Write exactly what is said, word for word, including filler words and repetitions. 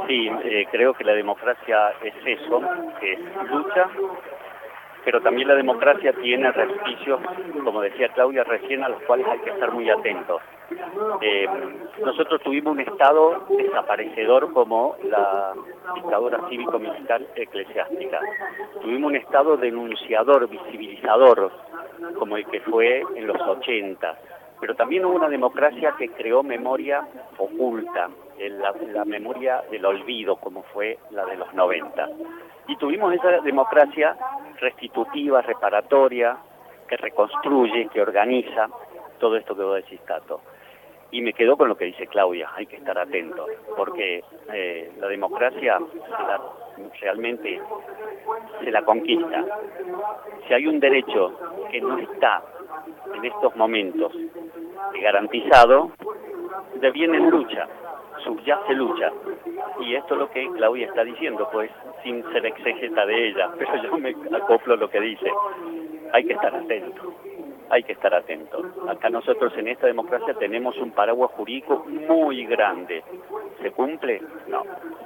Sí, eh, creo que la democracia es eso, que es lucha, pero también la democracia tiene resquicios, como decía Claudia recién, a los cuales hay que estar muy atentos. Eh, nosotros tuvimos un Estado desaparecedor como la dictadura cívico-militar eclesiástica. Tuvimos un Estado denunciador, visibilizador, como el que fue en los ochenta. Pero también hubo una democracia que creó memoria oculta, la, la memoria del olvido, como fue la de los noventa. Y tuvimos esa democracia restitutiva, reparatoria, que reconstruye, que organiza todo esto que vos decís, Tato. Y me quedo con lo que dice Claudia, hay que estar atentos, porque eh, la democracia la, realmente se la conquista. Si hay un derecho que no está en estos momentos garantizado, deviene en lucha, subyace lucha. Y esto es lo que Claudia está diciendo, pues sin ser exégeta de ella, pero yo me acoplo a lo que dice. Hay que estar atento, hay que estar atento. Acá nosotros en esta democracia tenemos un paraguas jurídico muy grande. ¿Se cumple? No.